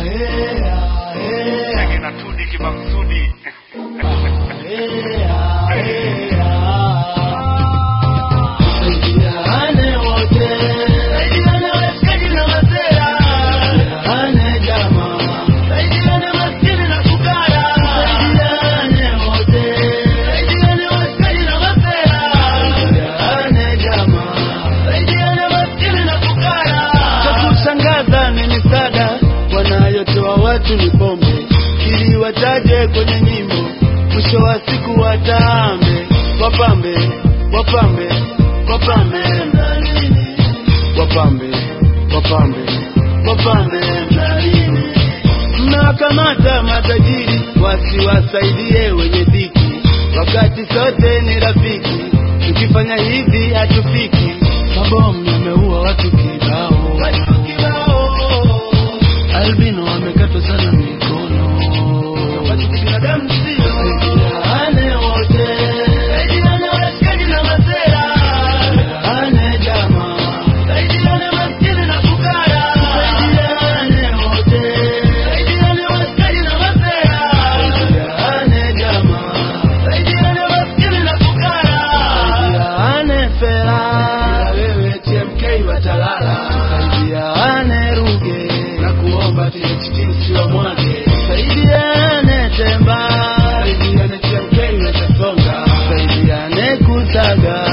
Chege na tudi kimakusudi. Watu ni pombe ili wataje kwenye nyimbo, mwisho wa siku watambe, wapambe wapambe wapambe mnalini, wapambe wapambe wapambe mnalini. Mnakamata matajiri wasiwasaidie wenye dhiki, wakati sote ni rafiki. Tukifanya hivi hatufiki. Mabomu yameua watu kibao, albino wamekatwa sana mikono, watu binadamu sio ane wote, ane waskari na masera, ane jamaa, ane maskini na fukara, ane wote, ane waskari na masera, ane jamaa, ane maskini na fukara, ane fera, wewe TMK watalala, ane ruge sio mwake, saidiane temba, saidiane TMK watasonga, saidiane kutaga,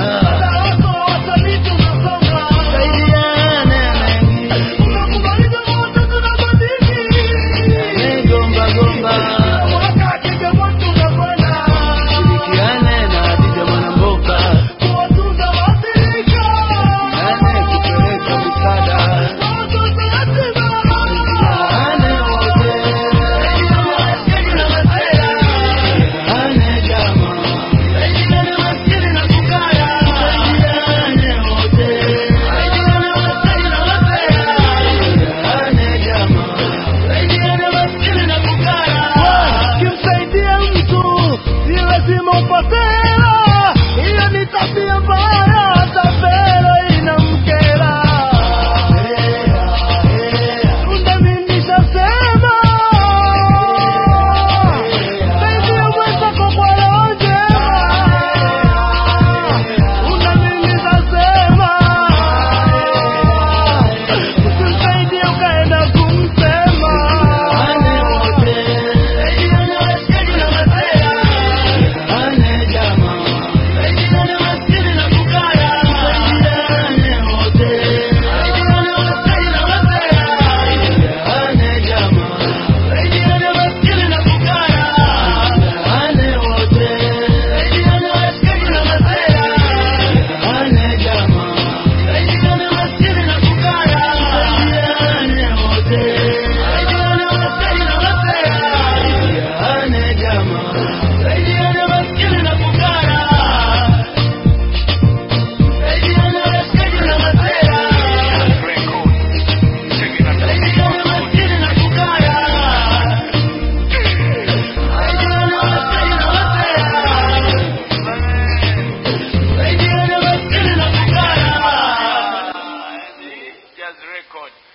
Record.